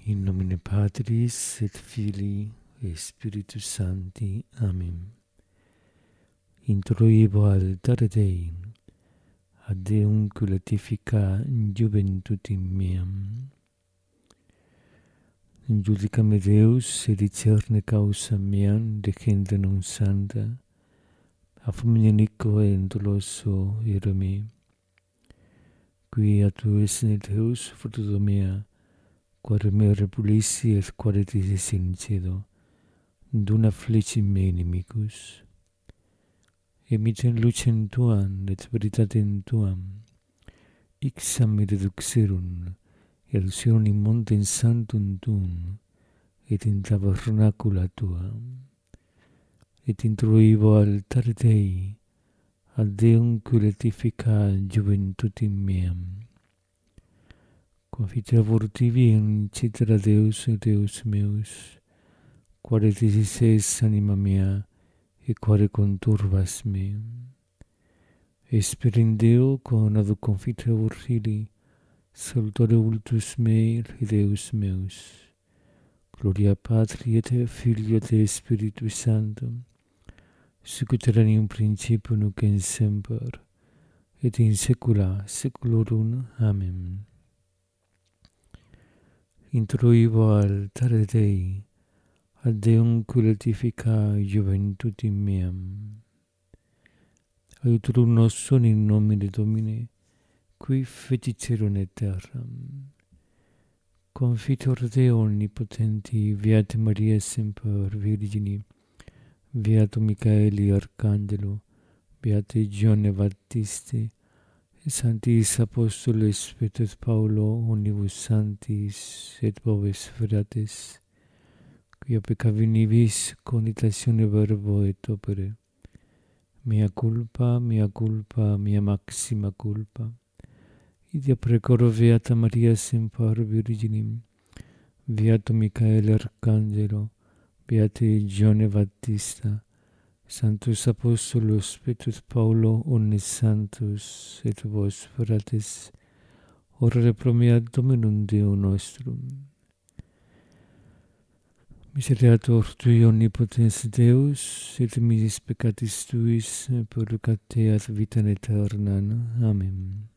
In nomine Patris et Filii et Spiritus Sancti. Amen. Introibo altare Dei, ad Deum culatifica juventutim meam. Judicame Deus, et discerne causa meam de gente non santa, a fulminanico et doloso ire me. Qui a tu esne Deus, fruto mea, quare me repulissi et quare ti sincedo, duna flecim me inimicus. Emitem lucem tuam et veritatem tuam, ixam et deduxerum, elusionem in montem sanctum tuum, et in tabernacula tuam. Et introibo altare Dei, ad Deum culatifica juventutim meam. Confiteavor tibi in cetera Deus, Deus meus, quare dices anima mea, e quare conturbas me. Esperin Deo, con adu confiteavor fili, salutare ultus mei, Deus meus. Gloria Patri et Filii et Spiritus Sanctum, sic ut erat in principio nunc et semper, et in saecula saeculorum. Amen. Introibo altare Dei, ad Deum culatifica juventutim meam. Aiutorium nostrum in nomine Domini, qui fecicerum et terram. Confitor Deo omnipotenti, Beata Maria semper Virgini, Beato Michaeli Arcangelo, Beate Gione Baptisti, Sanctis Apostoles Petrus Paulo, Unibus Sanctis et Vobis Frates, quia peccavi nibis conitatione verbo et opere. Mea culpa, mea maxima culpa. Idia precoro Beata Maria semper Virginim, Beato Michael Arcangelo, Beate Gione Battista, Sanctus Apostolos Petrus Paulo, omnes sanctus et vos frates, ora pro mea Dominum Deum nostrum. Miseriator Tui omnipotens Deus, et misis peccatis Tuis, purgate ad vitam aeternam. Amen.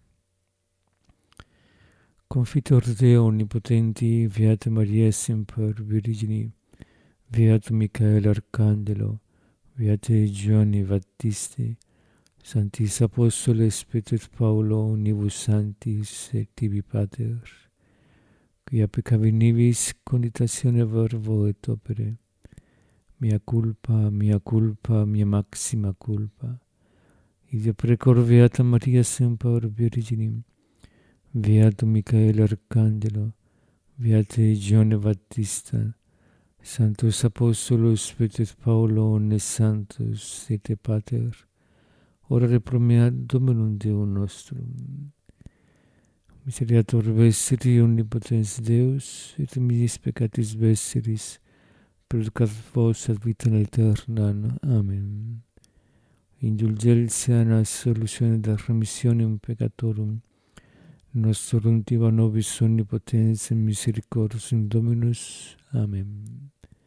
Confitor Deo omnipotenti, Beata Maria semper Virgini, Beato Michael Arcangelo, Beate Gione Baptisti, Sanctis Apostoles Petrus Paulo, Unibus Sanctis et tibi Pater, quia peccavi nibis conitatione verbo et opere. Mea culpa, mea maxima culpa. Idia precor Beata Maria semper Virginim, Beato Michael Arcangelo, Beate Gione Battista, Sanctus Apostolos Petrus Paulo, omnes sanctus et Pater, ora pro mea Dominum Deum nostrum. Miseriator vestri omnipotens Deus, et misis peccatis vestris, purgat vos ad vitam aeternam. Amen. Indulgentia et solutione et remissionem peccatorum, nostrum tiba nobis omnipotens misericors in Dominus. Amen.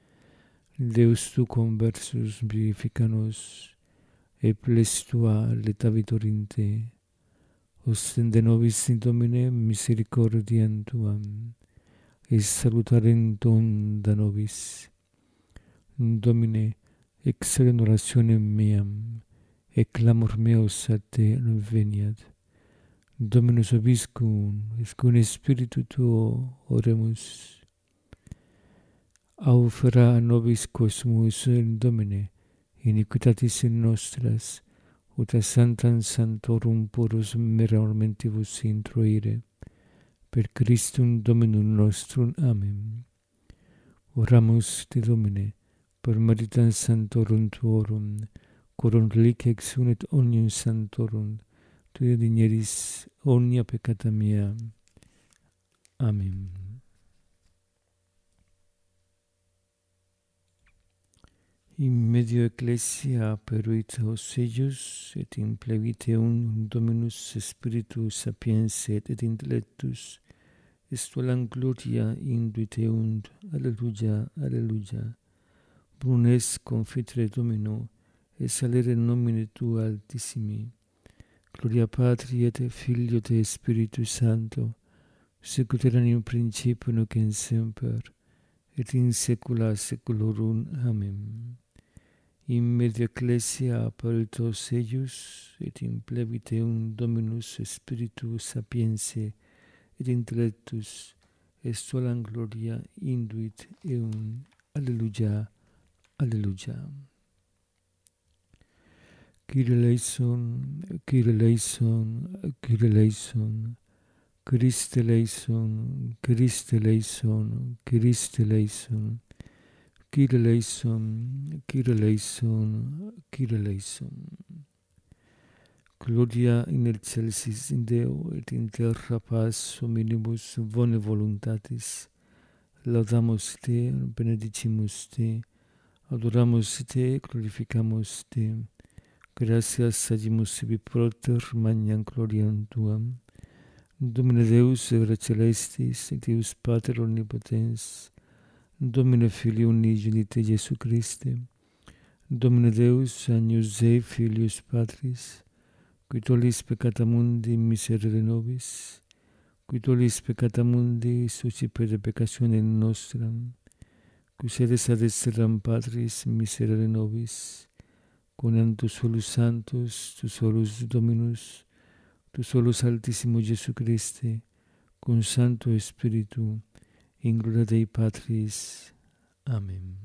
Deus tu conversus vivifica nos, et ples tua letavitur in te. Ostende nobis in Domine misericordiam tuam, et salutarem tuum da nobis. Domine, excellent orationem meam, et clamor meus a te veniat. Dominus vobiscum, et cum Spiritu tuo oremus. Aufera a nobis quosmus in Domine, iniquitatis in nostras, ut a Sanctam Sanctorum purus meriormentibus introire, per Christum Dominum nostrum. Amen. Oramus te Domine, per meritam Sanctorum tuorum, quorum reliquia exunet omnium sanctorum, Tui digneris omnia peccata mea. Amen. In medio ecclesia peruit os eius, et implevite Dominus Spiritus sapiens et intellectus, estualam gloria induit eunt, alleluia, alleluia. Brunes confitere Domino, et salere nomine Tua altissimi. Gloria Patri et Filio et Spiritus Sancto, sicut erat in principio nunc in semper, et in saecula saeculorum. Amen. In medio ecclesia apparitos eius, et in plebit eum Dominus Spiritus sapientiae et intellectus, estualam gloria induit eum. Alleluia, alleluia. Kyrie eleison, Kyrie eleison, Kyrie eleison. Christe eleison, Christe eleison, Christe eleison. Kyrie eleison, Kyrie eleison, Kyrie eleison. Gloria in excelsis in Deo et in terra paz hominibus bone voluntatis. Laudamus Te, benedicimus Te, adoramus Te, glorificamus Te. Gratias agimus sibi propter magnam gloriam Tuam. Domine Deus, Eure Celestis, et Deus Pater Omnipotens, Domine Filii Unigenite Iesu Christe, Domine Deus, Agnus Dei, Filius Patris, qui tollis peccata mundi miserere nobis, qui tollis peccata mundi suscipere peccationem nostram, qui sedes ad exterram Patris miserere nobis, con tu solus Sanctus, tu solus Dominus, tu solus Altissimo Iesu Christe, con Santo Spiritu, in gloria Dei Patris. Amen.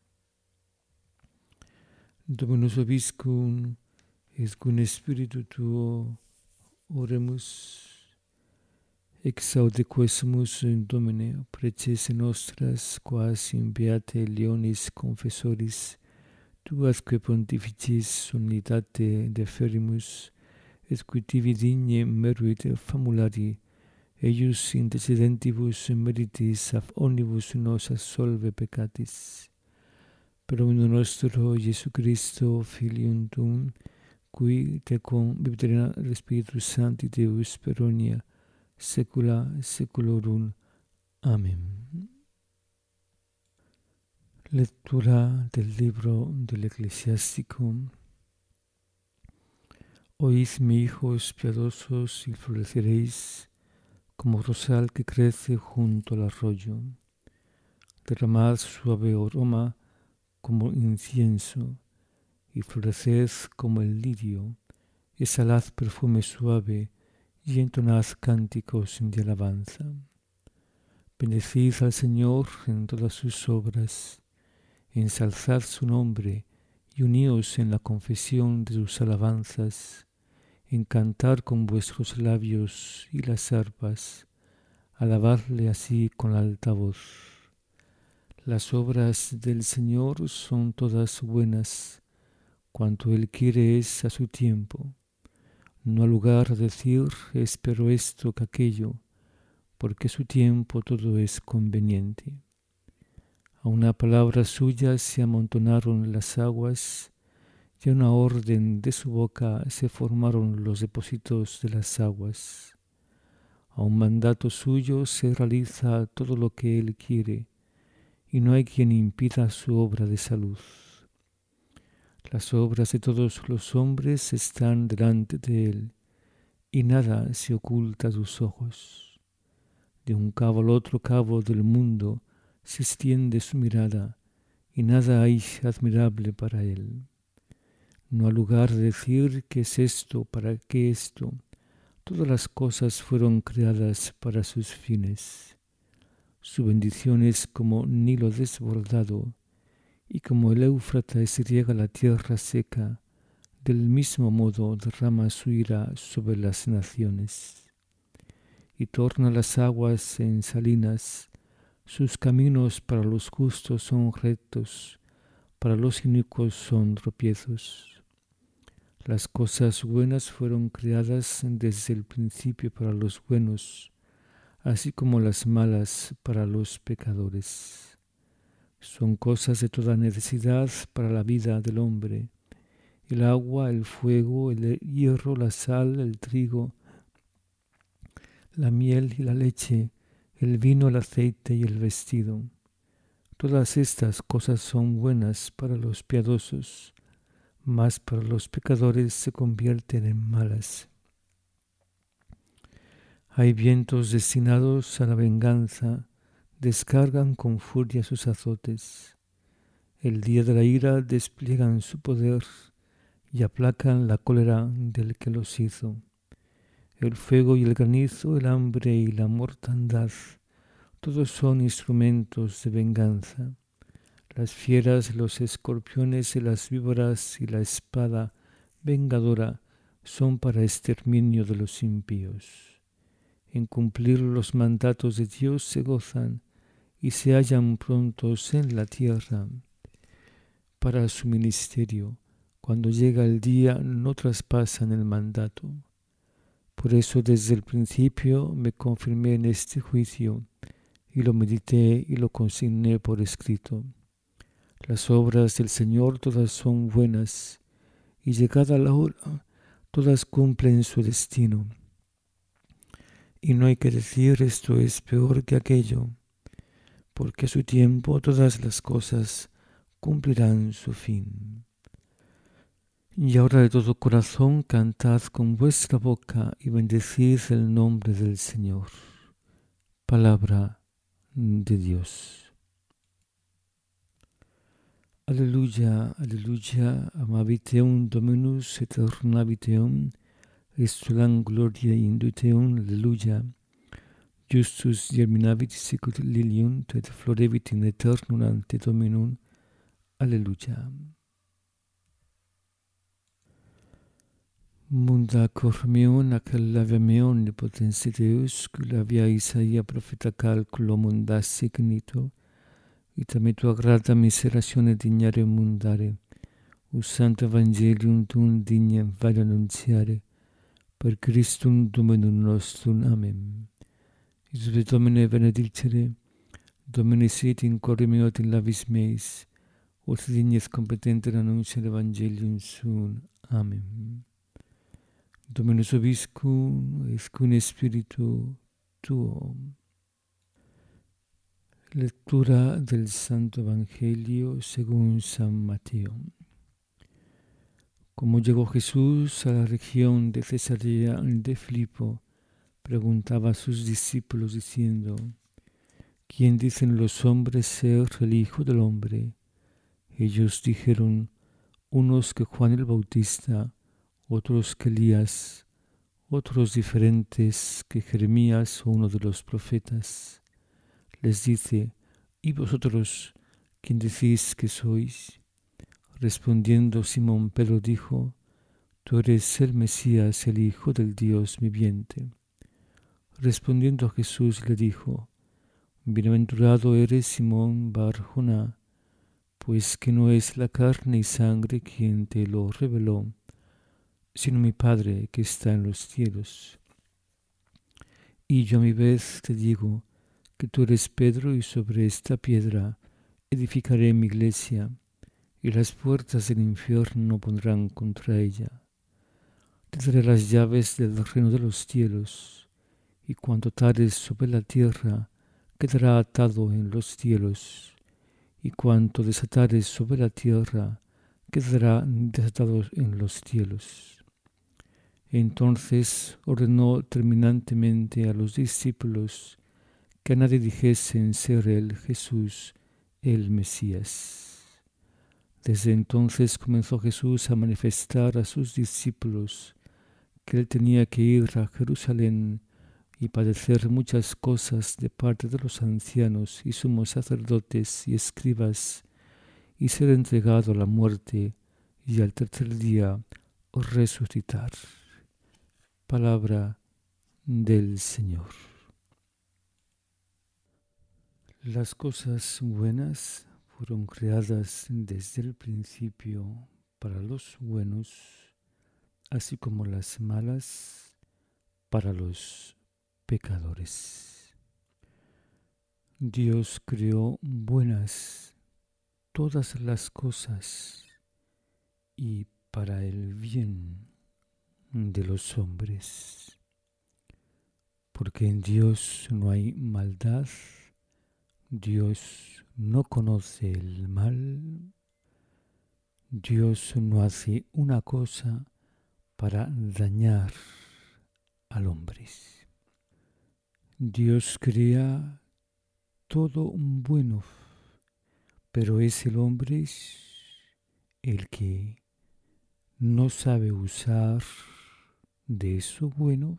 Dominus vobiscum, et cum Spiritu Tuo, oremus. Exaude quesumus in Domine, preces nostras, quas in beate Leonis confessoris, Tuasque pontificis unitate deferimus, et qui tibi digne meruit famulari, eius intercedentibus meritis ab omnibus nos absolve peccatis. Per omnium nostro Iesu Christo, Filium Tuum, qui tecum vivificerea Spiritus Sancti Deus per omnia saecula saeculorum. Amen. Lectura del libro del Eclesiástico. Oíd, mis hijos piadosos, y floreceréis como rosal que crece junto al arroyo. Derramad suave aroma como incienso, y floreced como el lirio, exhalad perfume suave, y entonad cánticos de alabanza. Bendecid al Señor en todas sus obras, ensalzad su nombre, y uníos en la confesión de sus alabanzas, en cantar con vuestros labios y las arpas, alabadle así con la alta voz. Las obras del Señor son todas buenas, cuanto Él quiere es a su tiempo. No ha lugar a decir espero esto que aquello, porque a su tiempo todo es conveniente. A una palabra suya se amontonaron las aguas, y a una orden de su boca se formaron los depósitos de las aguas. A un mandato suyo se realiza todo lo que Él quiere, y no hay quien impida su obra de salud. Las obras de todos los hombres están delante de Él, y nada se oculta a sus ojos. De un cabo al otro cabo del mundo se extiende su mirada, y nada hay admirable para Él. No ha lugar de decir qué es esto, para qué esto. Todas las cosas fueron creadas para sus fines. Su bendición es como Nilo desbordado, y como el Éufrates riega la tierra seca, del mismo modo derrama su ira sobre las naciones. Y torna las aguas en salinas, sus caminos para los justos son rectos, para los inicuos son tropiezos. Las cosas buenas fueron creadas desde el principio para los buenos, así como las malas para los pecadores. Son cosas de toda necesidad para la vida del hombre: el agua, el fuego, el hierro, la sal, el trigo, la miel y la leche, el vino, el aceite y el vestido. Todas estas cosas son buenas para los piadosos, mas para los pecadores se convierten en malas. Hay vientos destinados a la venganza, descargan con furia sus azotes. El día de la ira despliegan su poder y aplacan la cólera del que los hizo. El fuego y el granizo, el hambre y la mortandad, todos son instrumentos de venganza. Las fieras, los escorpiones y las víboras y la espada vengadora son para exterminio de los impíos. En cumplir los mandatos de Dios se gozan y se hallan prontos en la tierra. Para su ministerio, cuando llega el día, no traspasan el mandato. Por eso desde el principio me confirmé en este juicio y lo medité y lo consigné por escrito. Las obras del Señor todas son buenas, y llegada la hora, todas cumplen su destino. Y no hay que decir esto es peor que aquello, porque a su tiempo todas las cosas cumplirán su fin. Y ahora de todo corazón cantad con vuestra boca y bendecid el nombre del Señor. Palabra de Dios. Aleluya, aleluya, amabiteum Dominus eternabiteum, restulam gloria induiteum, aleluya. Justus germinavit sicut lilium, et florevit in aeternum ante Dominum, aleluya. Munda cor meum, accellavia meum, omnipotens Deus, culavia Isaia profeta calculo munda signito, ita me tua grata miseratione dignare mundare, us sancta evangelium tuum dignem vale annunziare, per Christum Dominum nostrum. Amen. Iesube Domine benedicere, Domine sit in corde meo et in labis meis, ut dignes competenter annunciare evangelium suum. Amen. Dominus vobiscum, et cum spiritu tuo. Lectura del Santo Evangelio según San Mateo. Como llegó Jesús a la región de Cesarea de Filipo, preguntaba a sus discípulos diciendo: ¿Quién dicen los hombres ser el Hijo del Hombre? Ellos dijeron: unos que Juan el Bautista, otros que Elías, otros diferentes que Jeremías o uno de los profetas. Les dice: ¿y vosotros quién decís que sois? Respondiendo Simón Pedro dijo: Tú eres el Mesías, el Hijo del Dios viviente. Respondiendo Jesús le dijo: Bienaventurado eres Simón Bar-Joná, pues que no es la carne y sangre quien te lo reveló, sino mi Padre que está en los cielos. Y yo a mi vez te digo que tú eres Pedro, y sobre esta piedra edificaré mi iglesia, y las puertas del infierno no pondrán contra ella. Te daré las llaves del reino de los cielos, y cuanto atares sobre la tierra quedará atado en los cielos, y cuanto desatares sobre la tierra quedará desatado en los cielos. Entonces ordenó terminantemente a los discípulos que a nadie dijesen ser él, Jesús, el Mesías. Desde entonces comenzó Jesús a manifestar a sus discípulos que él tenía que ir a Jerusalén y padecer muchas cosas de parte de los ancianos y sumos sacerdotes y escribas, y ser entregado a la muerte y al tercer día resucitar. Palabra del Señor. Las cosas buenas fueron creadas desde el principio para los buenos, así como las malas para los pecadores. Dios creó buenas todas las cosas y para el bien de los hombres. porque en Dios no hay maldad, Dios no conoce el mal, Dios no hace una cosa para dañar al hombre. Dios crea todo bueno, pero es el hombre el que no sabe usar de eso bueno,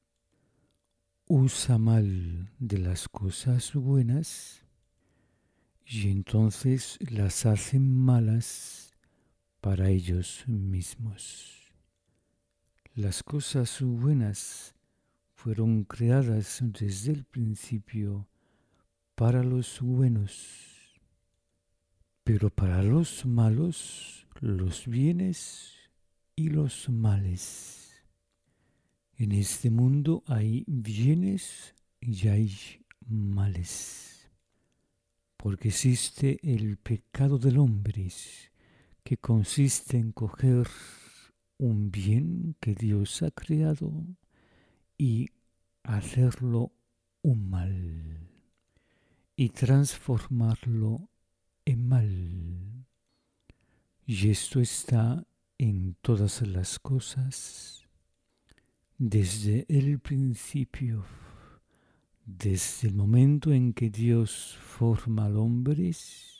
usa mal de las cosas buenas y entonces las hacen malas para ellos mismos. Las cosas buenas fueron creadas desde el principio para los buenos, pero para los malos, los bienes y los males. En este mundo hay bienes y hay males, porque existe el pecado del hombre, que consiste en coger un bien que Dios ha creado y hacerlo un mal y transformarlo en mal. Y esto está en todas las cosas, desde el principio, desde el momento en que Dios forma al hombre,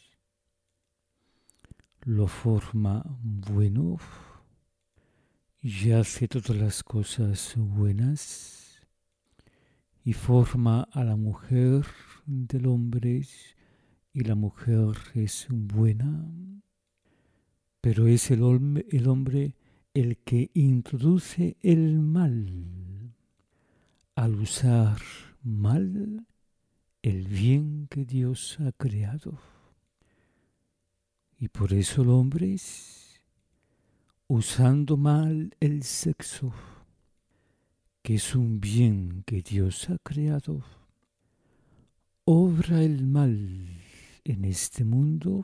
lo forma bueno y hace todas las cosas buenas y forma a la mujer del hombre y la mujer es buena, pero es el hombre el que introduce el mal al usar mal el bien que Dios ha creado. Y por eso el hombre, usando mal el sexo, que es un bien que Dios ha creado, obra el mal en este mundo,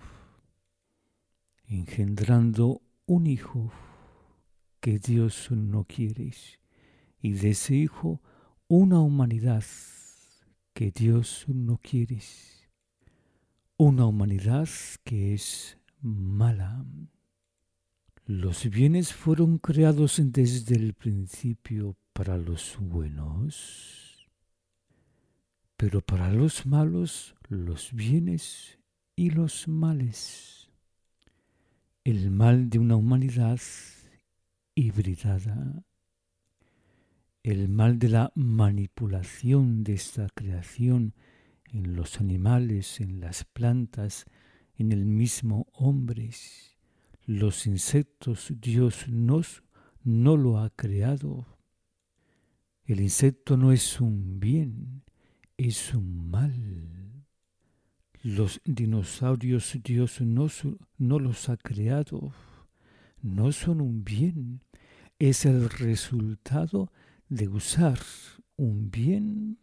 engendrando un hijo que Dios no quiere, y de ese hijo una humanidad que Dios no quiere, una humanidad que es mala. Los bienes fueron creados desde el principio para los buenos, pero para los malos, los bienes y los males. El mal de una humanidad hibridada, el mal de la manipulación de esta creación en los animales, en las plantas, en el mismo hombre. Los insectos Dios no lo ha creado. El insecto no es un bien, es un mal. Los dinosaurios Dios no los ha creado, no son un bien. Es el resultado de usar un bien,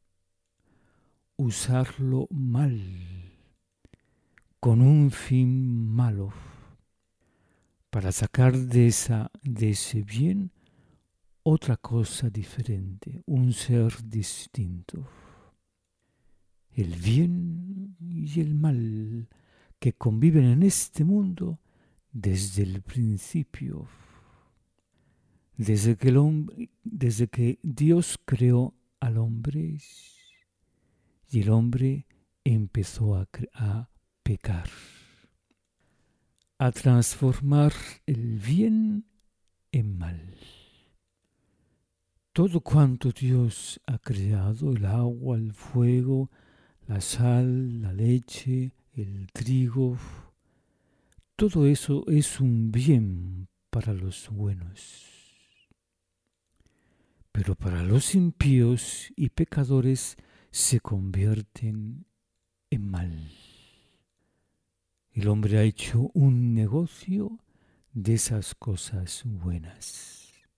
usarlo mal, con un fin malo, para sacar de ese bien otra cosa diferente, un ser distinto. El bien y el mal que conviven en este mundo desde el principio, desde que Dios creó al hombre y el hombre empezó a pecar, a transformar el bien en mal. Todo cuanto Dios ha creado, el agua, el fuego, la sal, la leche, el trigo, todo eso es un bien para los buenos. Pero para los impíos y pecadores se convierten en mal. El hombre ha hecho un negocio de esas cosas buenas.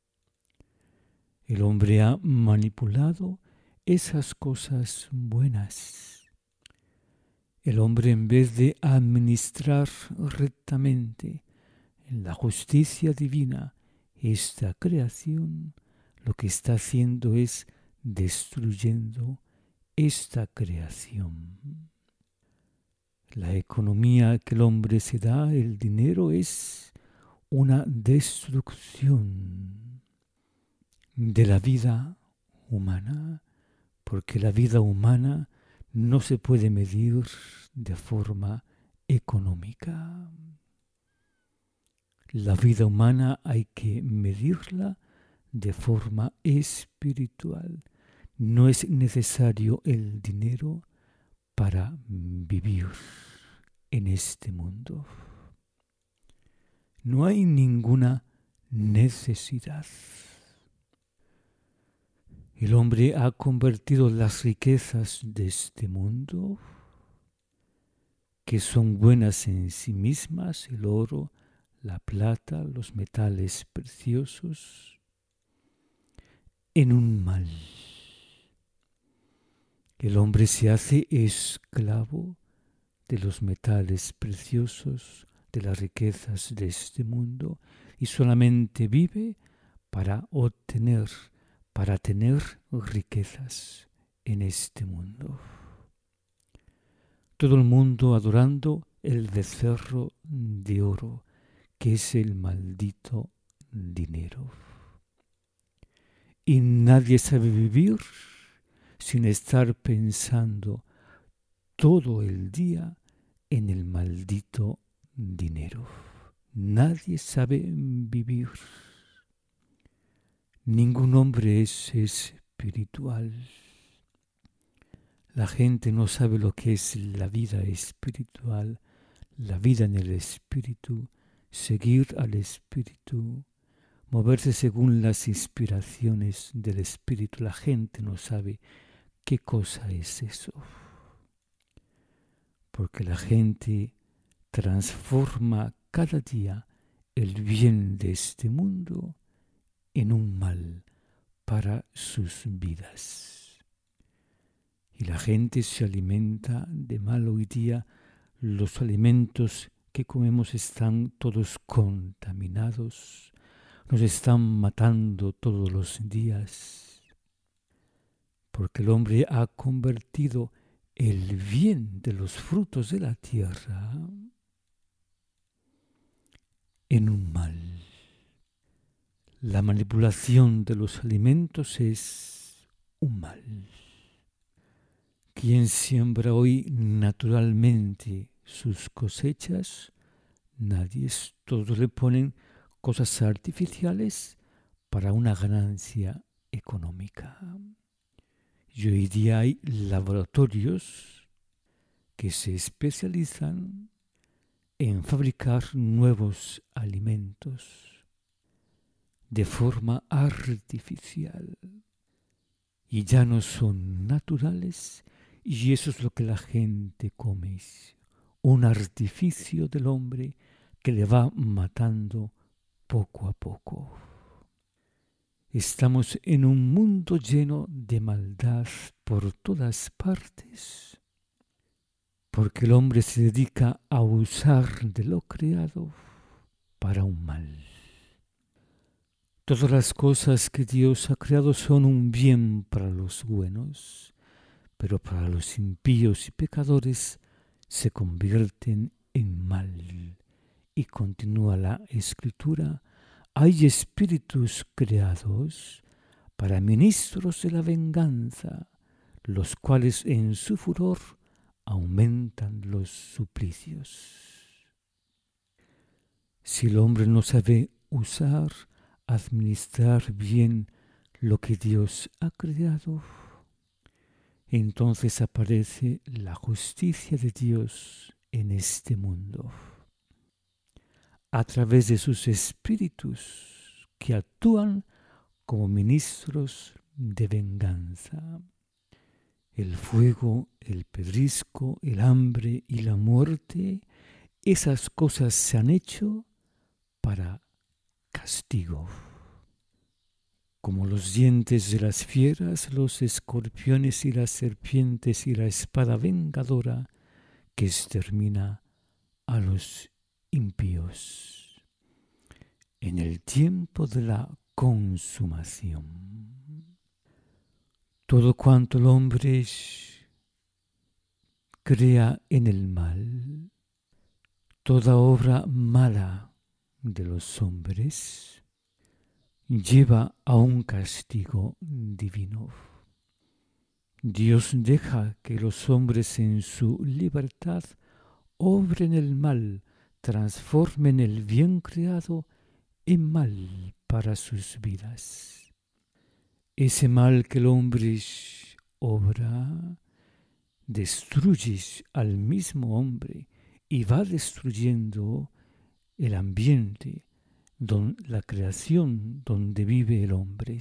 El hombre ha manipulado esas cosas buenas. El hombre, en vez de administrar rectamente en la justicia divina esta creación, lo que está haciendo es destruyendo esta creación. La economía que el hombre se da, el dinero, es una destrucción de la vida humana, porque la vida humana no se puede medir de forma económica. La vida humana hay que medirla de forma espiritual. No es necesario el dinero para vivir en este mundo. No hay ninguna necesidad. El hombre ha convertido las riquezas de este mundo, que son buenas en sí mismas, el oro, la plata, los metales preciosos, en un mal. El hombre se hace esclavo de los metales preciosos, de las riquezas de este mundo, y solamente vive para obtener, para tener riquezas en este mundo. Todo el mundo adorando el becerro de oro, que es el maldito dinero. Y nadie sabe vivir sin estar pensando todo el día en el maldito dinero. Nadie sabe vivir. Ningún hombre es espiritual. La gente no sabe lo que es la vida espiritual, la vida en el espíritu, seguir al espíritu, moverse según las inspiraciones del espíritu. La gente no sabe qué cosa es eso, porque la gente transforma cada día el bien de este mundo en un mal para sus vidas. Y la gente se alimenta de mal hoy día. Los alimentos que comemos están todos contaminados, nos están matando todos los días, porque el hombre ha convertido el bien de los frutos de la tierra en un mal. La manipulación de los alimentos es un mal. Quien siembra hoy naturalmente sus cosechas, nadie, todos le ponen cosas artificiales para una ganancia económica. Y hoy día hay laboratorios que se especializan en fabricar nuevos alimentos de forma artificial y ya no son naturales, y eso es lo que la gente come, un artificio del hombre que le va matando poco a poco. Estamos en un mundo lleno de maldad por todas partes, porque el hombre se dedica a usar de lo creado para un mal. Todas las cosas que Dios ha creado son un bien para los buenos, pero para los impíos y pecadores se convierten en mal. Y continúa la Escritura: hay espíritus creados para ministros de la venganza, los cuales en su furor aumentan los suplicios. Si el hombre no sabe usar, administrar bien lo que Dios ha creado, entonces aparece la justicia de Dios en este mundo, a través de sus espíritus que actúan como ministros de venganza. El fuego, el pedrisco, el hambre y la muerte, esas cosas se han hecho para castigo. Como los dientes de las fieras, los escorpiones y las serpientes y la espada vengadora que extermina a los impíos en el tiempo de la consumación. Todo cuanto el hombre crea en el mal, toda obra mala de los hombres, lleva a un castigo divino. Dios deja que los hombres en su libertad obren el mal, transformen el bien creado en mal para sus vidas. Ese mal que el hombre obra destruye al mismo hombre y va destruyendo el ambiente, la creación donde vive el hombre.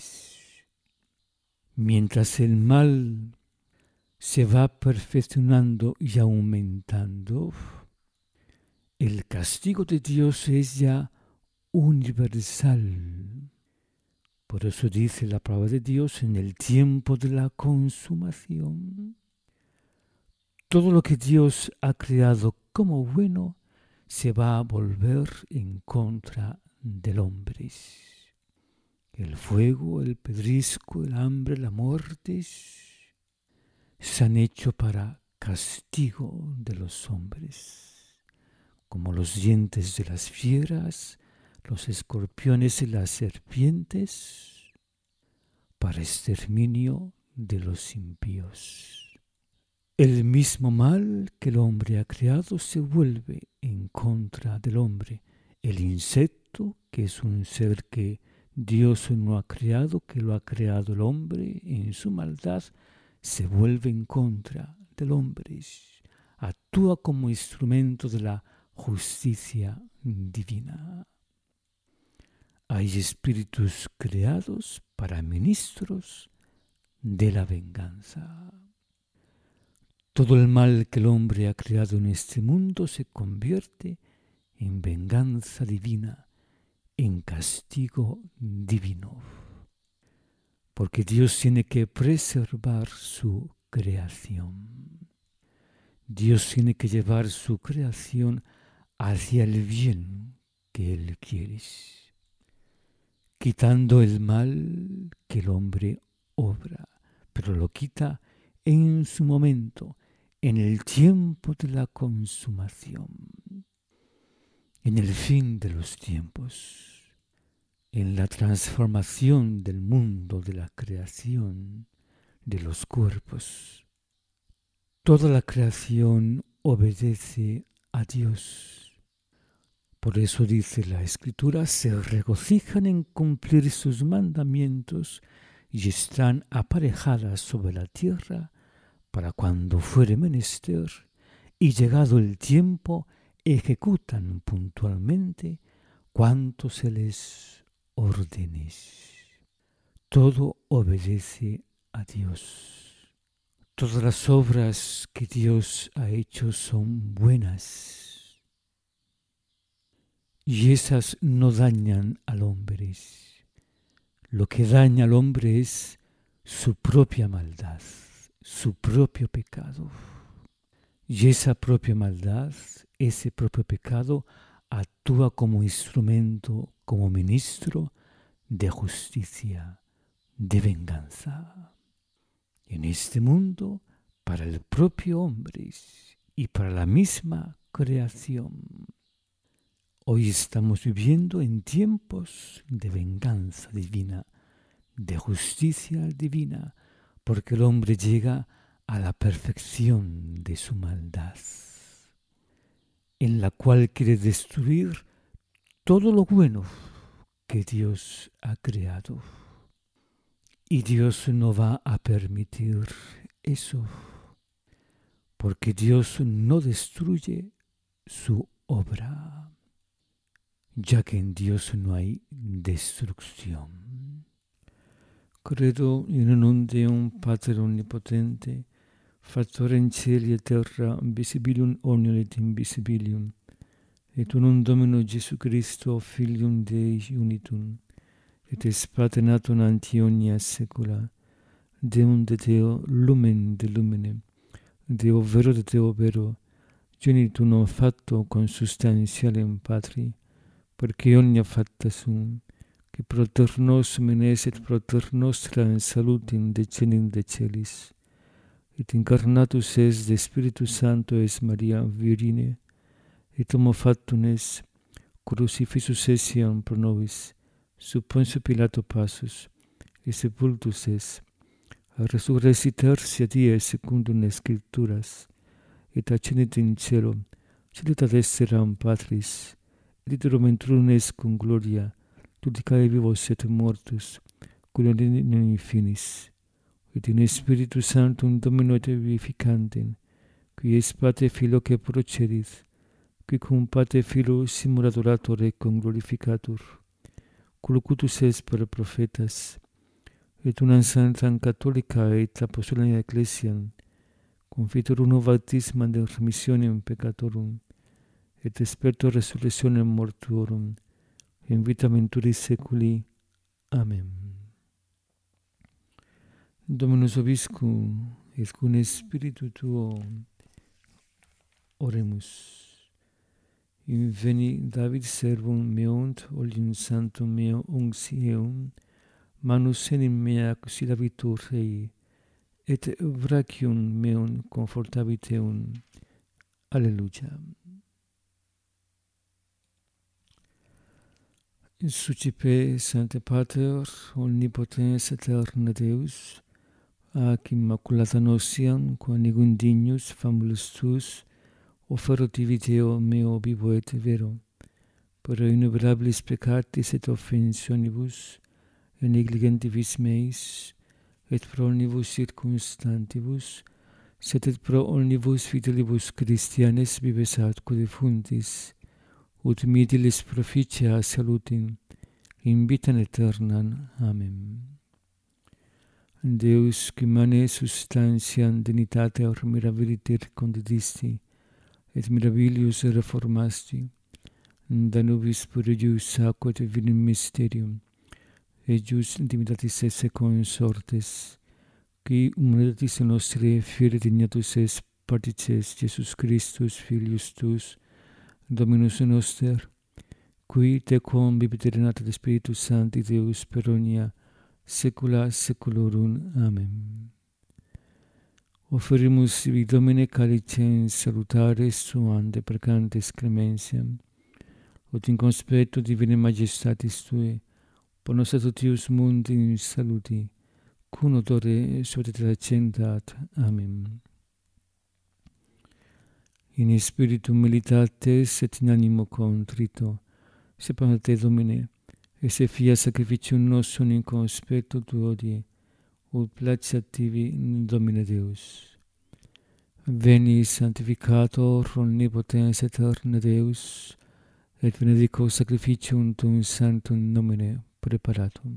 Mientras el mal se va perfeccionando y aumentando, el castigo de Dios es ya universal. Por eso dice la palabra de Dios: en el tiempo de la consumación, todo lo que Dios ha creado como bueno se va a volver en contra del hombre. El fuego, el pedrisco, el hambre, la muerte se han hecho para castigo de los hombres, como los dientes de las fieras, los escorpiones y las serpientes, para exterminio de los impíos. El mismo mal que el hombre ha creado se vuelve en contra del hombre. El insecto, que es un ser que Dios no ha creado, que lo ha creado el hombre en su maldad, se vuelve en contra del hombre. Actúa como instrumento de la justicia divina. Hay espíritus creados para ministros de la venganza. Todo el mal que el hombre ha creado en este mundo se convierte en venganza divina, en castigo divino. Porque Dios tiene que preservar su creación. Dios tiene que llevar su creación hacia el bien que Él quiere, quitando el mal que el hombre obra, pero lo quita en su momento, en el tiempo de la consumación, en el fin de los tiempos, en la transformación del mundo, de la creación, de los cuerpos. Toda la creación obedece a Dios. Por eso dice la Escritura: se regocijan en cumplir sus mandamientos y están aparejadas sobre la tierra para cuando fuere menester, y llegado el tiempo ejecutan puntualmente cuanto se les ordene. Todo obedece a Dios. Todas las obras que Dios ha hecho son buenas, y esas no dañan al hombre. Lo que daña al hombre es su propia maldad, su propio pecado. Y esa propia maldad, ese propio pecado, actúa como instrumento, como ministro de justicia, de venganza. En este mundo, para el propio hombre y para la misma creación. Hoy estamos viviendo en tiempos de venganza divina, de justicia divina, porque el hombre llega a la perfección de su maldad, en la cual quiere destruir todo lo bueno que Dios ha creado. Y Dios no va a permitir eso, porque Dios no destruye su obra, ya que en Dios no hay destrucción. Credo in un Deum Pater Omnipotente, Factor in cieli et terra, visibilium omnium et invisibilium, et unum Domino Jesu Christo, Filium Dei unitum, et Pater natum ante omnia saecula, Deum de Deo, lumen de lumine, Deo vero de Deo vero, genitum non facto consubstantialem Patri, perché omnia facta sum, qui proter nos menes et proter nostra in salutim decenim de celis, et incarnatus es de Spiritus Sancto es Maria Virine, et homo factum es, crucifixus essiam pro nobis, sub Pontio Pilato passus, et sepultus es, resurrexit tertia die secundum les Scripturas, et ascendit in cielo, sedit ad exteram Patris, et iterum entrum est cum gloria, judicae vivos et mortus, cum in finis, et in Spiritus Sanctum Domino et vivificantem, qui es Patre Filio que procedit, qui cum Patre Filio simul adorator et cum glorificatur, colocutus est per prophetas, et unam sanctam catholica et apostolica ecclesiam, confitur uno baptismam de remissionem peccatorum, et experto resurrectionem mortuorum, in vita venturis seculi. Amen. Dominus vobiscum, et cum spiritu tuo, oremus. Inveni David servum meont olium sanctum meo uncieum, manus enim mea accusidabitur Rei, et brachium meum confortabiteum. Alleluia. Sucipe Sancte Pater, omnipotens aeterna Deus, ac immaculata notiam, qua nigum dignus famulus tuus, offerotivi Deo meo vivo et vero, per innumerabilis peccatis et offensionibus, et negligentibus meis, et pro omnibus circumstantibus, sed et pro omnibus fidelibus Christianes vives atque defuntis, ut midilis proficia salutim, in vitam aeternam. Amen. Deus, qui mane substantiam dignitatem mirabiliter condidisti, et mirabilius reformasti, da nobis purius aqua et vinum mysterium, et jus intimitatis esse consortes, qui humanitatis nostri fiere dignatus es partices Jesus Christus, Filius tuus, Dominus noster, qui tecum vivit renata de Spiritus Sancti Deus per omnia saecula saeculorum. Amen. Offerimus ibi Domine calicem salutare suam de precantes clementiam, ut in conspectu divinae majestatis Tue, ponos totius mundi in saluti, cum odore suavitate. Amen. In spiritu militates et in animo contrito, sepam Te, Domine, et se fia sacrificium nostrum in conspectu Tuo die, ut placeat tibi, Domine Deus. Veni sanctificator omnipotens aeterna Deus, et benedico sacrificium Tuum sanctum nomine preparatum.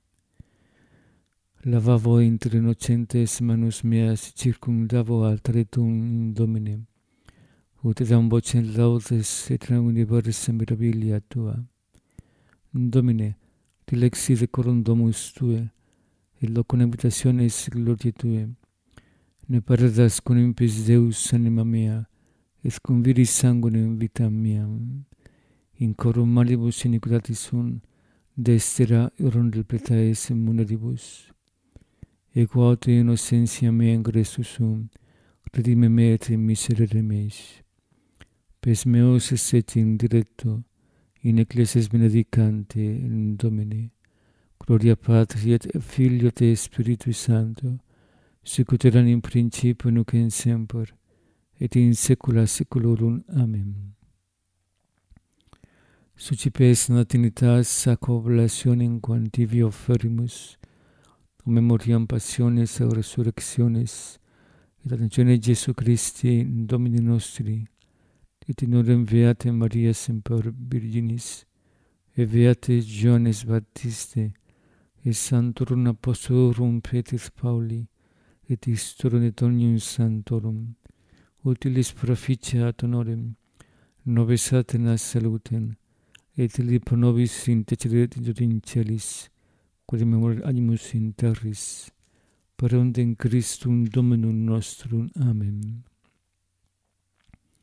Lavavo inter innocentes manus meas, circumdavo altaretum Domine, ut edam vocem laudes et universa mirabilia Tua. Domine, dilexi decorum domus Tue, et locum habitationis gloriae Tue. Ne perdas con impis Deus anima mea, et cum viris sanguinem vitam meam. In corum malibus iniquitatis sunt, destera rondel pletaes munedibus. Equo aut innocentia mea in Christus sum, redime me et miserere meis. Pes meos esset in directo, in ecclesias benedicante in Domine, gloria Patri et Filio et Spiritus Sancto, sicut erat in principio nunc et semper, et in saecula saeculorum. Amen. Sucipes natinitas ac oblationem quam tibi offerimus, memoriam passiones et resurrectiones, et ascensione Jesu Christi, Domini nostri, et in orem Beate Maria semper Virginis, et Beate Johannes Baptiste, et Sanctorum Apostolorum Petris Pauli, et Istorum et omnium Sanctorum, utilis proficiat honorem, nobis aeternas salutem, et li pro nobis intercederet in celis, quod memor animus in terris, per ondem Christum Dominum nostrum. Amen.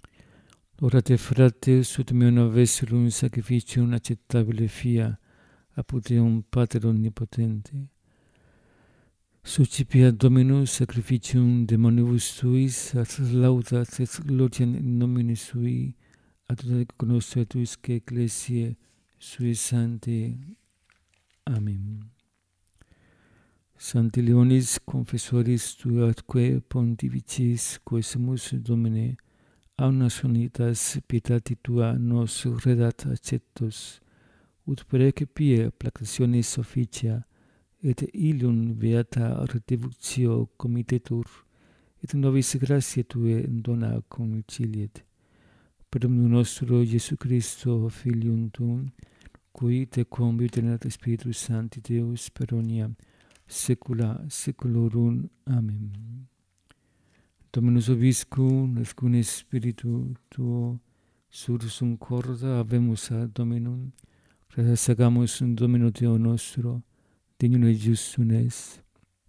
Orate fratres, ut meum vesserum sacrificium acceptabile fia, apud Deum Pater omnipotente, Suscipiat Dominus sacrificium demonibus tuis, at laudat et gloriam in nomine sui, ad conoscetusque ecclesiae sui sancti. Amen. Sancti Leonis confessoris tui atque pontificis quesumus Domine, a unas unitas pietati tua nos redat acceptos, ut percepie placationis officia, et illum beata retribuctio comitetur, et nobis gratiae Tue dona conciliet. Per Dominum nostro Iesu Christo, Filium Tuum, qui Te conviterat Spiritus Sancti Deus per omnia saecula saeculorum. Amen. Dominus vobiscum, et cum Spiritu Tuo, sursum corda habemus ad Dominum, gratias agamus Domino Deo nostro, dignum et justum es.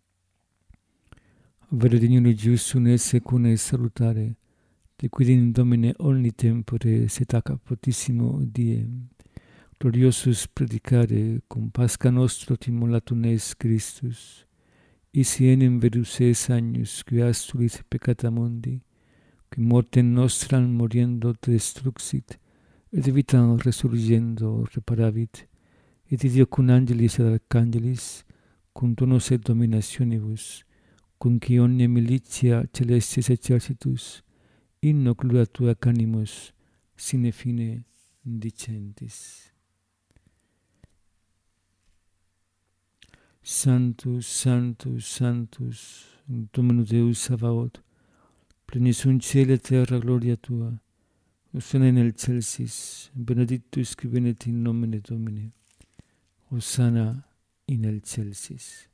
Vere dignum et justum es secundum salutare, te quid in Domine omni tempore sit ac apotissimo die. Gloriosus predicare, cum Pascha nostro immolatum es Christus, isi enim verus es agnus, qui astulit peccata mundi, qui mortem nostram moriendo destruxit, et vitam resurgendo reparavit, et Dio cum angelis et archangelis, cum donos et dominationibus, cum qui omnia militia celestis exercitus, inno gloria canimus, sine fine dicentis. Sanctus, Sanctus, Sanctus, Dominus Deus Sabaoth, pleni sunt cieli et terra gloria Tua, Hosanna in excelsis, benedictus qui venit in nomine Domini, Hosanna in excelsis.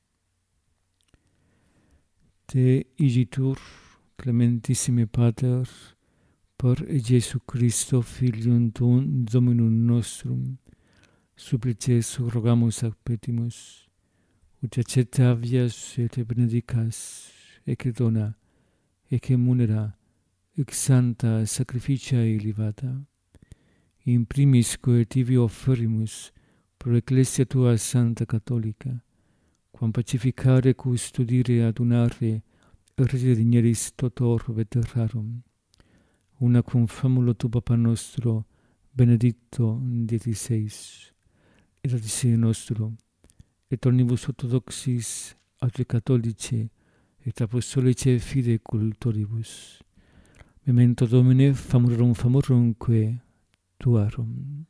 Te igitur, clementissime Pater, per Iesu Christo, Filium Tuum, Dominum nostrum, supplices rogamus ac petimus, ut accettavias et benedicas, ecce dona, ecce munera, ex santa sacrificia elevata, in primis quae tibi offerimus pro Ecclesia Tua Santa Catholica, quam pacificare custodire adunare redigneris totor veterarum, una cum famulo Tu Papa nostro, Benedicto XVI, et adice nostro, et omnibus orthodoxis, aut catholici, et apostolici fide cultoribus. Memento Domine, famorumque Tuarum.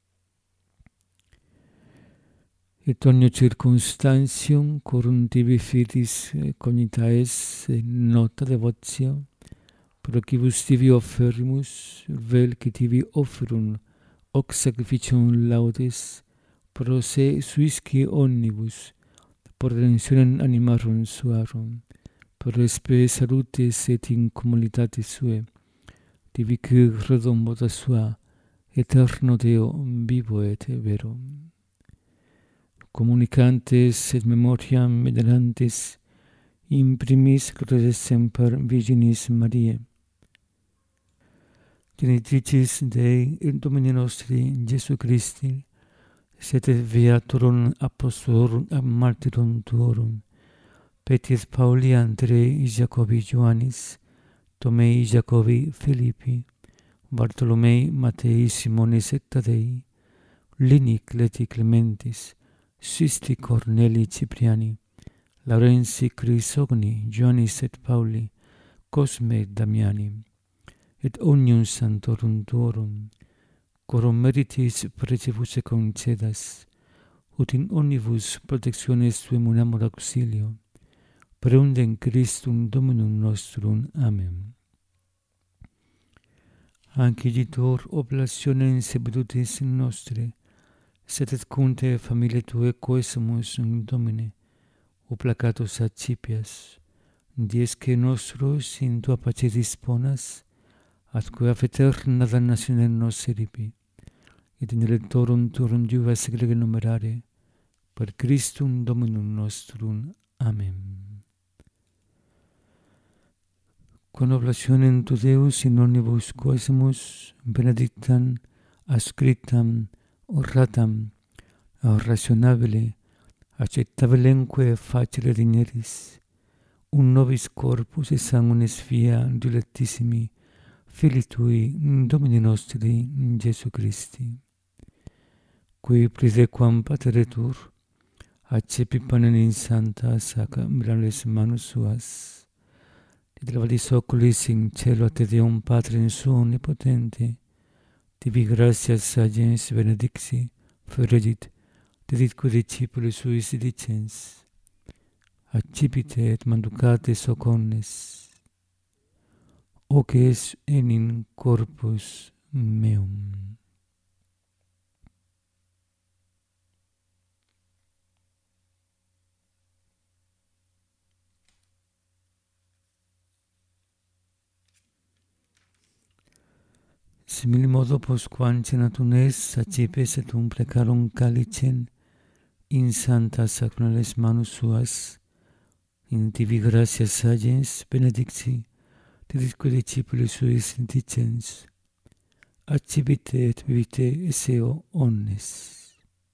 Et omnia circumstantium, corum tibi fitis cognitaes nota devotio, procibus tibi offerimus, vel qui tibi offerum, hoc sacrificium laudis, pro se suisci omnibus, por redemptionem animarum suarum, per respe salutis et in communitatis sue, tibi qui redum vota sua, eterno Deo vivo et vero. Communicantes et memoriam venerantes, in primis glorias semper Virginis Mariae, genitricis Dei et Domini nostri Iesu Christi, sed et beatorum apostolorum et martyrum tuorum, Petri Pauli, Andrei, Jacobi, Ioannis, Tomei, Jacobi, Philippi, Bartolomei, Matei, Simonis et Tadei, Lini, Cleti, Clementis, Sisti, Corneli, Cipriani, Laurensi, Crisogni, Ioannis et Pauli, Cosme et Damiani, et omnium santorum tuorum, corum meritis precibus concedas, ut in omnibus protectiones Tuum unamur auxilio, preundem Christum Dominum nostrum. Amen. Anciditor oblationem sebedutis nostre, sed et cum Te familiae Tuae coesumus in Domine, oplacatus accipias, diesque nostros in Tua pace disponas, atque ab aeterna damnationem nos eripi, et in electorum Tuorum iuva secrega numerare, per Christum Dominum nostrum. Amen. Con oblationem Tu Deus in omnibus coesumus benedictam, ascriptam, oratam, razionabile, accettabilenque facile digneris, un nobis corpus et sanguinis via dilectissimi, Filii Tui, Domini nostri, Jesu Christi, qui praesequam pateretur, accepi panem in santa sacra milanes manus suas, et levadis oculis in cielo te Deum Patrim suo omnipotente, tibi gratias sagens benedicti, feregit, deditque discipulis suis dicens, accipite et manducate soc omnes, hoc es in corpus meum. Simili modo postquam cenatum est, accipes et plecarum calicem in santa sacrales manus suas, in tibi gratias sagens benedicti, deditque discipulis suis dicens, accipite et bibite esse omnes.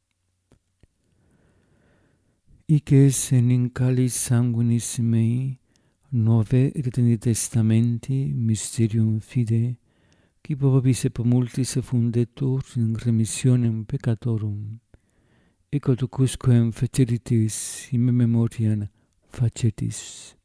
Hic es in calis sanguinis mei, nove retendi testamenti, mysterium fide, qui probabis et multis fundetur in remissionem peccatorum, et quodcusquam feceritis in me memoriam facetis.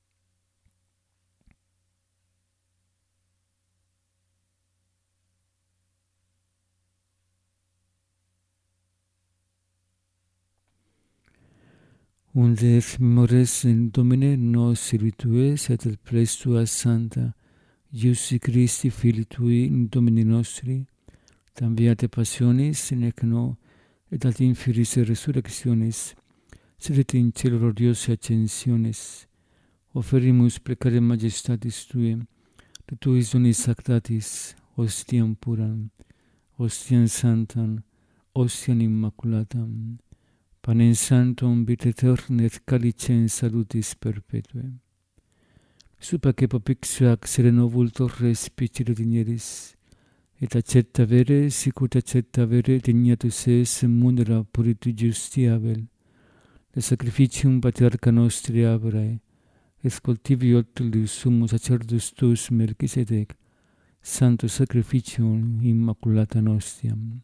Unde et memores in Domine nos servitues et ples tua santa, Iesu Christi Filii Tui in Domini nostri, tam viate passionis in ecno et ad infiris resurrectionis, sed et in cielo gloriosae ascensionis, oferimus plecare majestatis Tui, de Tuis donis sacratis, ostiam puram, ostiam santam, ostiam immaculatam, panem sanctum vitae aeterna et calicem salutis perpetuae. Supaque popixac sereno vultor respicere digneris, et accetta vere, sicut accetta vere, dignatus es munera puritu justiavel, de sacrificium patriarcha nostri Abrae, et cultivi otulius summus sacerdus tuus Melchisedec, santo sacrificium immaculata nostiam.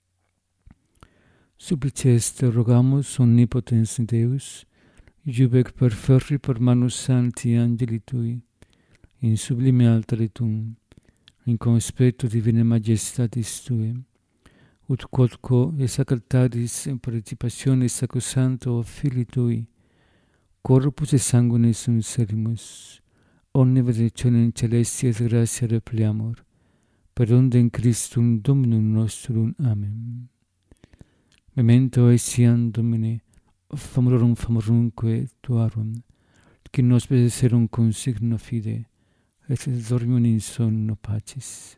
Supplices te rogamus, omnipotens Deus, iubec perferri per manus sancti angeli Tui, in sublime altaritum, in conspecto divine majestatis Tue, ut quodco et sacraltaris in participationis sacrosanto Filii Tui, corpus et sanguinis unserimus, omne benedictionem celesti et gratia repleamur, per undem Christum Dominum nostrum. Amen. Memento etiam Domine, famorumque Tuarum, qui nos serum consigno fide, et dormium in sonno pacis.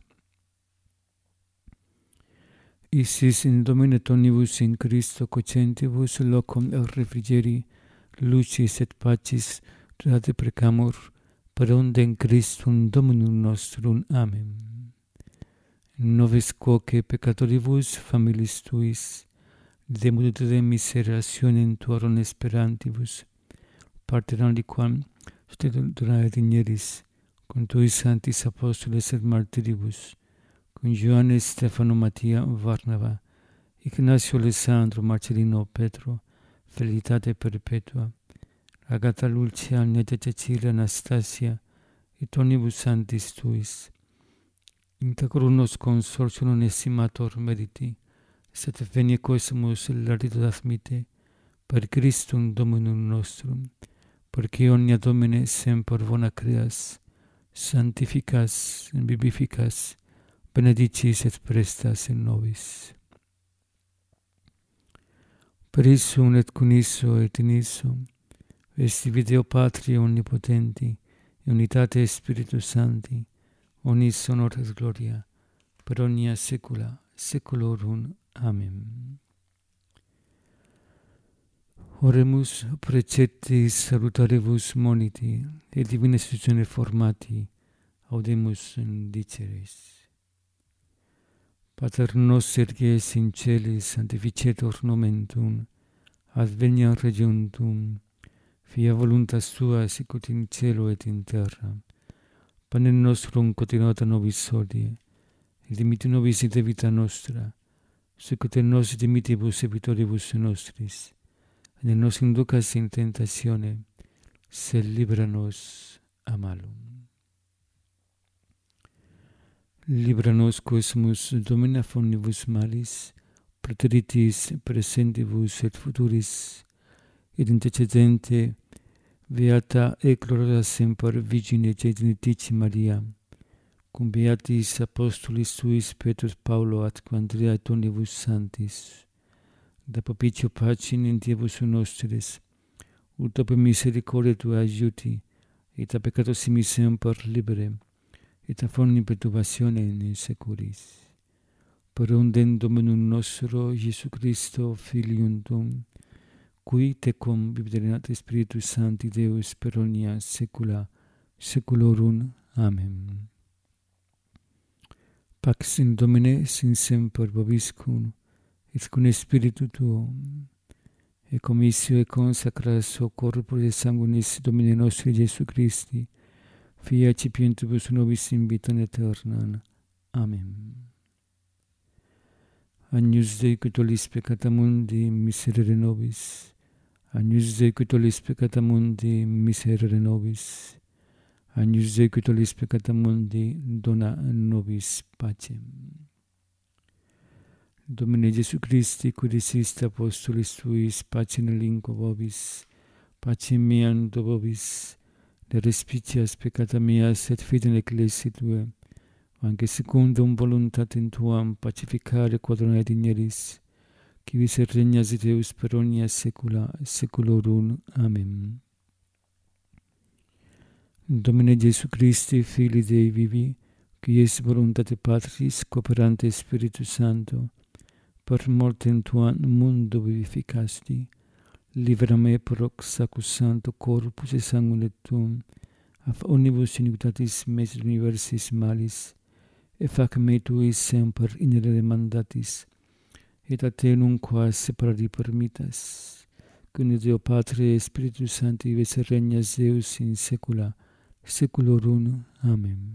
Isis in Domine tonibus in Christo cocentibus locum et refrigeri, lucis et pacis date precamur, per undem Christum Dominum nostrum. Amen. Noves quoque peccatoribus familis Tuis, de multitude miserationem Tuarum esperantibus, parteram liquam stedulae digneris, con Tuis sanctis apostoles et martyribus, con Ioannes, Stefano, Mattia, Varnava, Ignacio, Alessandro, Marcellino, Petro, Felicitate perpetua, Agata, Lucia, Agneta, Cecilia, Anastasia, et omnibus sanctis Tuis, in tacorum nos consortium non estimator meriti, sed venie quesumus larito admite, per Christum Dominum nostrum, perque omnia Domine semper bona creas, sanctificas, vivificas, benedicis et prestas in nobis. Per issum et con isso et in issum, vestivi Deo Patri omnipotenti, unitate Spiritus Sancti, omnis honor et gloria, per omnia saecula saeculorum. Amen. Oremus preceptis salutaribus moniti, et divina istitutione formati, audemus diceres. Pater noster qui es in celis, sanctificetur nomen tuum, adveniat regnum tuum, fiat voluntas tua sicut in cielo et in terra. Panem nostrum quotidianum nobis hodie, et dimitte nobis ite vita nostra, sicut et nos dimittivus debitoribus nostris, et ne nos inducas in tentatione, sed libera nos a malum. Libera nos quoesmus Domine omnibus malis, praeteritis presentibus et futuris, et intercedente Beata et gloriosa semper Virgine Genitici Maria, cum beatis apostolis tuis Petrus Paulo et Andrea et omnibus sanctis, da propicio pacem in Diebus nostris, ut ab misericordia tua aiuti, et a peccato simi semper libere, et a forni perturbatione in securis. Per undem Dominum nostro, Iesu Christo, Filium tuum, qui tecum vividerat Spiritus Sancti Deus per omnia saecula saeculorum. Amen. Pax in Domine sin semper vobiscum, et cum Spiritu tuo, et commissio et consecratio corporis et sanguinis Domine nostri Iesu Christi, fiat cipientibus nobis in vitam aeternam. Amen. Agnus Dei qui tollis peccata mundi, miserere nobis. Agnus Dei qui tollis peccata mundi, miserere nobis. Agnus Dei qui tollis peccata mundi, dona nobis pacem. Domine Iesu Christi, qui diciste apostolis tuis, pacem relinquo vobis, pacem meam do vobis, de respicias peccata meas et fidem ecclesiae tuae, anche secundum voluntatem tuam pacificare quadrona et igneris, qui vis et regnas Deus per omnia saecula saeculorum. Amen. Domine Iesu Christi, Filii Dei vivi, qui es voluntate Patris, cooperante Spiritus Sancto, per mortem tuam mundo vivificasti, libera me per hoc sacrosancto corpus et sanguine tuum, af omnibus iniquitatis meis et universis malis, et fac me tuis semper inere mandatis, et a te nunquam separari permittas, cum Deo Patre et Spiritus Sancti vis et regnas Deus in saecula saeculorum. Amen.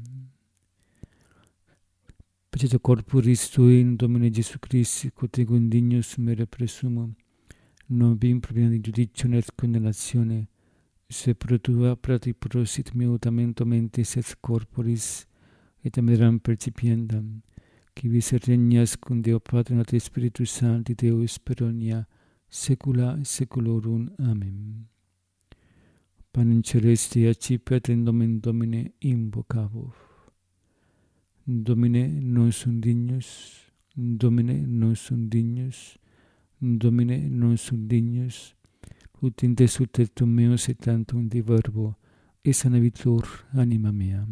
Pacete corporis tui in Domine Iesu Christi, quod ego indignus mere presumum, non vim proviam judicio et condemnatione, se pro tua prati prosit minutamento mentis et corporis, et ameram percipiendam, qui vis et regnas cum Deo Patrum et Spiritus Sancti Deus per omnia saecula saeculorum. Amen. Panem celeste accipiat in nomen Domine invocavos. Domine non sum dignus, Domine non sum dignus, Domine non sum dignus, ut in te sutetum meus et tantum di verbo, et sanabitur anima mea.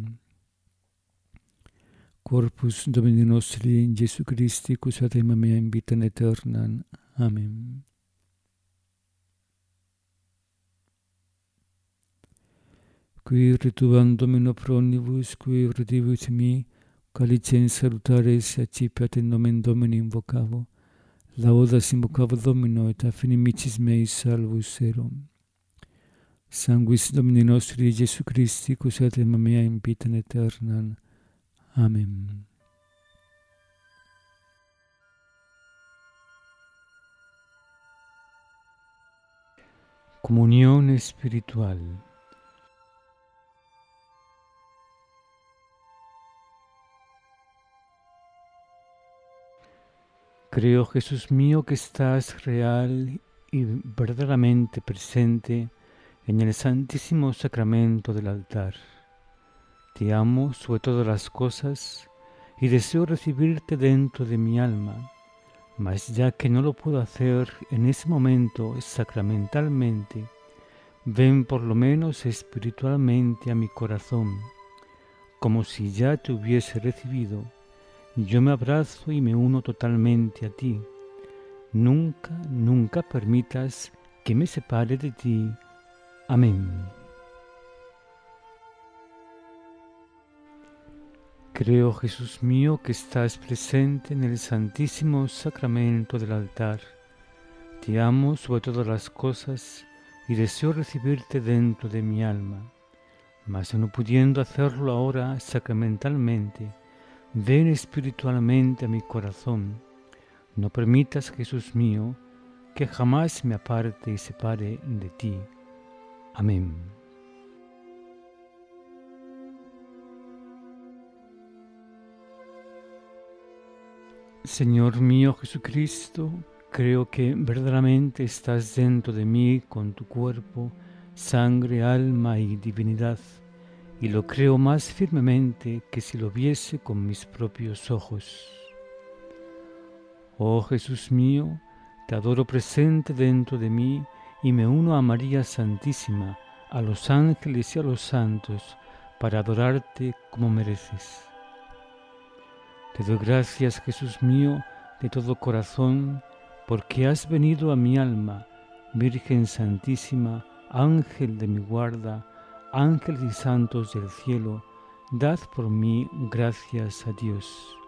Corpus Domini nostri in Iesu Christi, cusat anima mea in vitam aeternam. Amen. Qui retubam Domino pro omnibus, qui redivit mi, calicem salutares accipiat in nomen Domini invocavo, laudas invocavo Domino, et a finimicis meis salvus erum. Sanguis Domini nostri Iesu Christi, cusat anima mea in vitam aeternam. Amen. Comunión espiritual. Creo, Jesús mío, que estás real y verdaderamente presente en el santísimo sacramento del altar. Te amo sobre todas las cosas y deseo recibirte dentro de mi alma, mas ya que no lo puedo hacer en ese momento sacramentalmente, ven por lo menos espiritualmente a mi corazón, como si ya te hubiese recibido. Yo me abrazo y me uno totalmente a ti. Nunca, nunca permitas que me separe de ti. Amén. Creo, Jesús mío, que estás presente en el Santísimo Sacramento del altar. Te amo sobre todas las cosas y deseo recibirte dentro de mi alma. Mas no pudiendo hacerlo ahora sacramentalmente, ven espiritualmente a mi corazón. No permitas, Jesús mío, que jamás me aparte y separe de ti. Amén. Señor mío Jesucristo, creo que verdaderamente estás dentro de mí con tu cuerpo, sangre, alma y divinidad, y lo creo más firmemente que si lo viese con mis propios ojos. Oh Jesús mío, te adoro presente dentro de mí y me uno a María Santísima, a los ángeles y a los santos, para adorarte como mereces. Te doy gracias, Jesús mío, de todo corazón, porque has venido a mi alma, Virgen Santísima, Ángel de mi guarda, ángeles y santos del cielo, dad por mí gracias a Dios.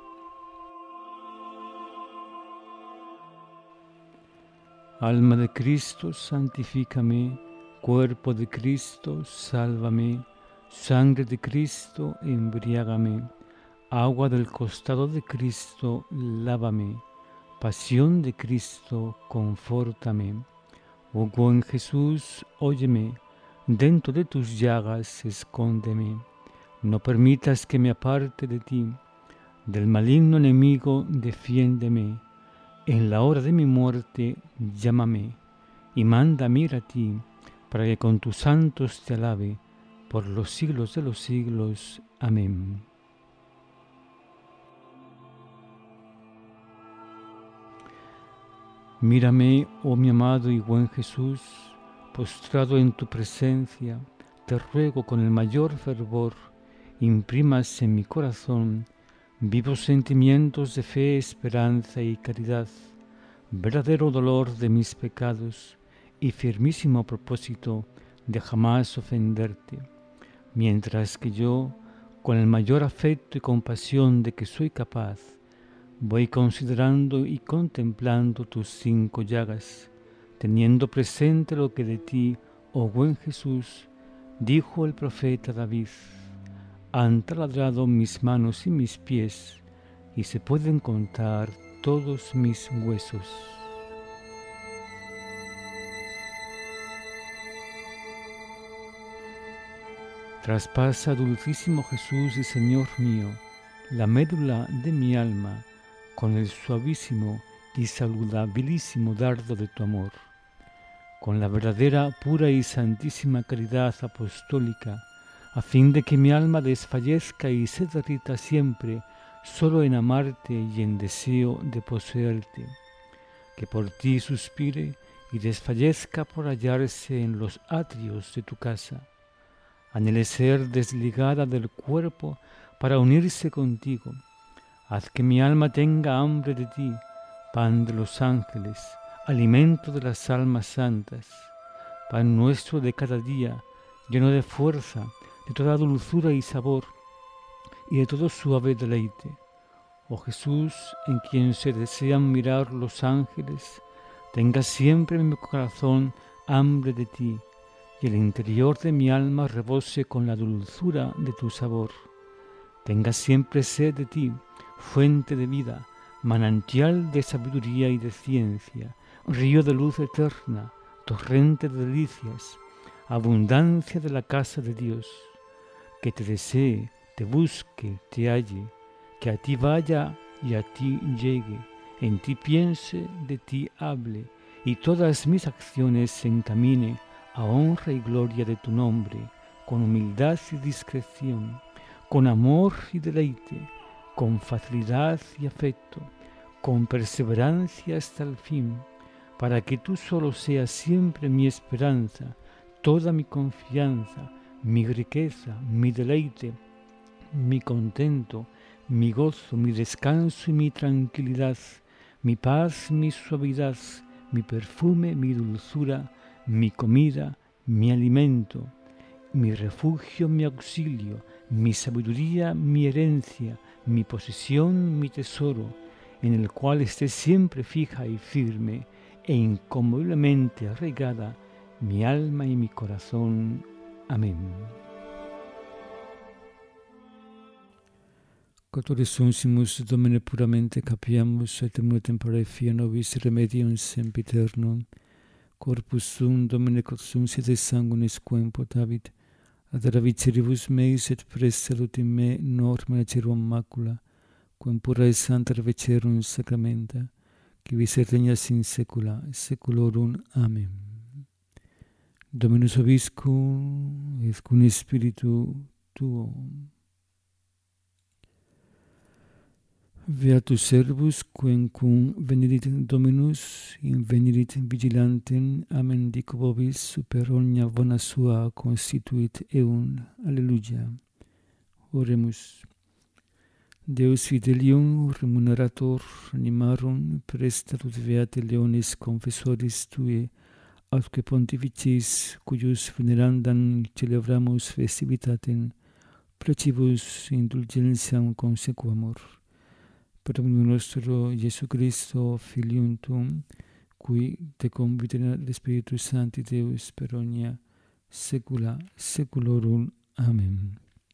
Alma de Cristo, santifícame, cuerpo de Cristo, sálvame, sangre de Cristo, embriágame. Agua del costado de Cristo, lávame. Pasión de Cristo, confórtame. Oh buen Jesús, óyeme. Dentro de tus llagas, escóndeme. No permitas que me aparte de ti. Del maligno enemigo, defiéndeme. En la hora de mi muerte, llámame. Y mándame ir a ti, para que con tus santos te alabe, por los siglos de los siglos. Amén. Mírame, oh mi amado y buen Jesús, postrado en tu presencia, te ruego con el mayor fervor, imprimas en mi corazón vivos sentimientos de fe, esperanza y caridad, verdadero dolor de mis pecados y firmísimo propósito de jamás ofenderte, mientras que yo, con el mayor afecto y compasión de que soy capaz, voy considerando y contemplando tus 5 llagas, teniendo presente lo que de ti, oh buen Jesús, dijo el profeta David: han taladrado mis manos y mis pies, y se pueden contar todos mis huesos. Traspasa, dulcísimo Jesús y Señor mío, la médula de mi alma, con el suavísimo y saludabilísimo dardo de tu amor, con la verdadera, pura y santísima caridad apostólica, a fin de que mi alma desfallezca y se derrita siempre solo en amarte y en deseo de poseerte, que por ti suspire y desfallezca por hallarse en los atrios de tu casa, anhele ser desligada del cuerpo para unirse contigo. Haz que mi alma tenga hambre de ti, pan de los ángeles, alimento de las almas santas, pan nuestro de cada día, lleno de fuerza, de toda dulzura y sabor, y de todo suave deleite. Oh Jesús, en quien se desean mirar los ángeles, tenga siempre en mi corazón hambre de ti, y el interior de mi alma rebose con la dulzura de tu sabor. Tenga siempre sed de ti, fuente de vida, manantial de sabiduría y de ciencia, río de luz eterna, torrente de delicias, abundancia de la casa de Dios. Que te desee, te busque, te halle, que a ti vaya y a ti llegue, en ti piense, de ti hable, y todas mis acciones se encamine a honra y gloria de tu nombre, con humildad y discreción, con amor y deleite, con facilidad y afecto, con perseverancia hasta el fin, para que tú solo seas siempre mi esperanza, toda mi confianza, mi riqueza, mi deleite, mi contento, mi gozo, mi descanso y mi tranquilidad, mi paz, mi suavidad, mi perfume, mi dulzura, mi comida, mi alimento, mi refugio, mi auxilio, mi sabiduría, mi herencia, mi posesión, mi tesoro, en el cual esté siempre fija y firme e inconmoviblemente arraigada mi alma y mi corazón. Amén. Quod resuncimus Domine puramente capiamus, et temune tempore fia nobis remedium sempiternum, corpus sum Domine quod sum siete sanguinis quem potavit, ad raviciribus meis et preste salutim me norma cerum macula, quem pura et santa ravecerum sacramenta, qui vis et regnas in saecula saeculorum. Amen. Dominus vobiscum, et cum spiritu tuo. Beatus servus, quem cum venirit Dominus, invenirit vigilantem, amen dico vobis, super omnia bona sua constituit eum. Alleluia. Oremus. Deus fidelium remunerator animarum, prestatut beate leonis confessoris tui, atque pontificis, cuius venerandam celebramus festivitatem, plecibus indulgentiam consequamur. Per Dominum nostro Iesu Christo, Filium Tuum, qui te convitera Spiritus Sancti Deus per omnia saecula saeculorum. Amen.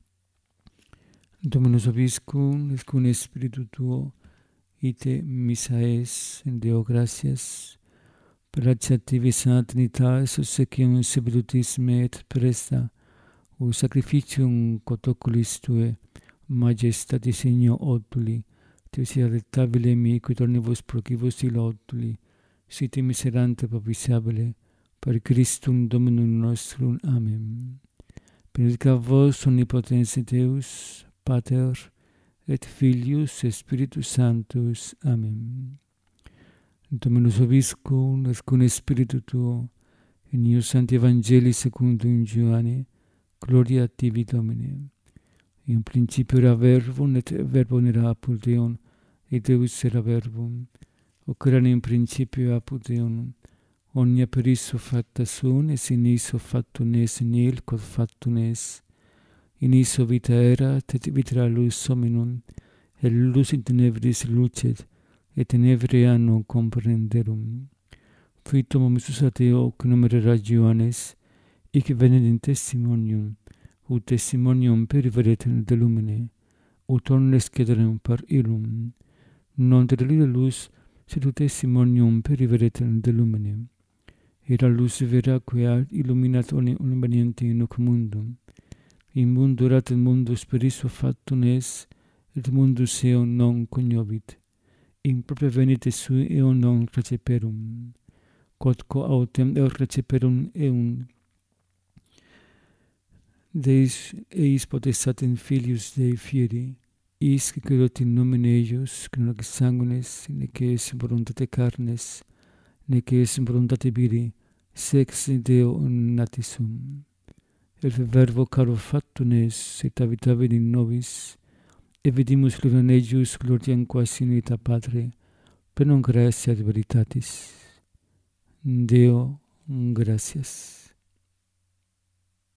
Dominus vobiscum, et cum spiritu tuo, ite missa es, Deo gratias, per activi Trinitas obsequium sapientis me et presta, o sacrificium quod oculis tue, majestatis igno otuli, te sia rectabile mi, quid omnibus procibus ilotuli, site miserante propitiabile, per Christum Dominum nostrum. Amen. Benedicat vos omnipotens Deus, Pater, et Filius, et Spiritus Sanctus. Amen. Dominus vobiscum, et cum spiritu tuo, in ius Sancti Evangelii secundum Ioanne, gloria tibi Domine. In principio era verbum, et verbum era apud Deum, et Deus era verbum. Hoc erat in principio apud Deum. Omnia per issue facta sunt, et in issue factum est nihil quod factum est. In issue vita erat, et vita era lux hominum, et lux in tenebris lucet, et tenebria non comprenderum. Fuitum omissus ad Deo, qui nomen erat Ioannes, hic venit in testimonium, ut testimonium periveret de lumine, ut omnes cederem per illum. Non terlire lux, sed ut testimonium periveret de lumine. Era lux vera quia illuminat omnium veniente in hoc mundum. In mundo erat et mundus per issue factum est, et mundus eum non cognovit. In propria venit sui eum non receperum. Quodquo autem receperum eum Deis eis potestatem Filius Dei fieri, is que credot in nomine eius, que non est sanguinis, nec est voluntate carnes, nec est voluntate viri, sex Deo natis sum. Et verbo caro factum est, et habitabit in nobis, et vidimus gloriam eius, gloriam quasi in vita Patre, per non gratia et veritatis. Deo, gratias.